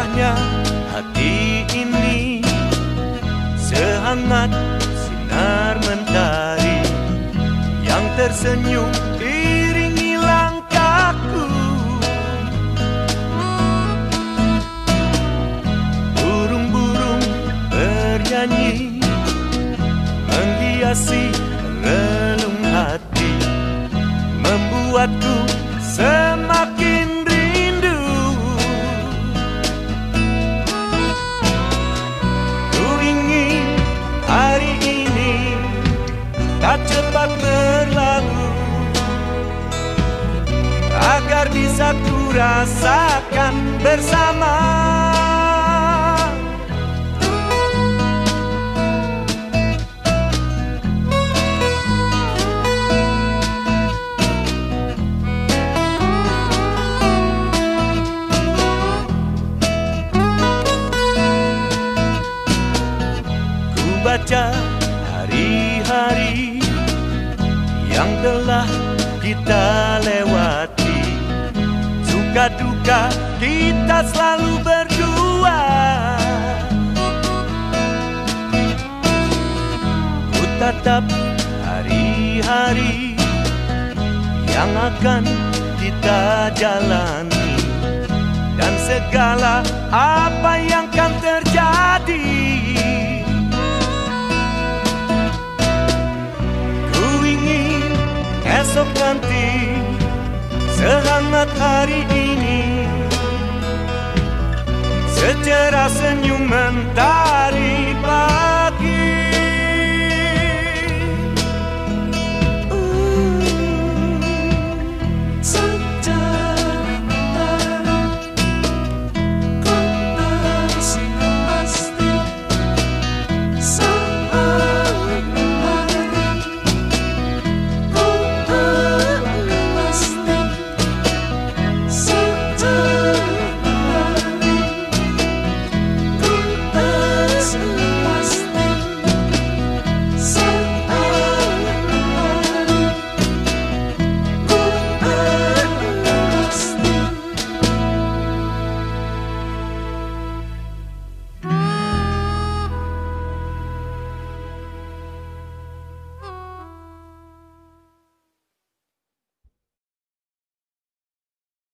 indahnya hati ini, sehangat sinar mentari yang tersenyum iringi langkahku. Burung-burung bernyanyi menghiasi relung hati, membuatku semakin rindu. Ku ingin hari ini tak cepat berlalu, agar bisa ku rasakan bersama. Baca hari-hari yang telah kita lewati, suka duka kita selalu berdua. Ku tatap hari-hari yang akan kita jalani, dan segala apa yang akan terjadi. Esok nanti sehangat hari ini, secerah senyum mentari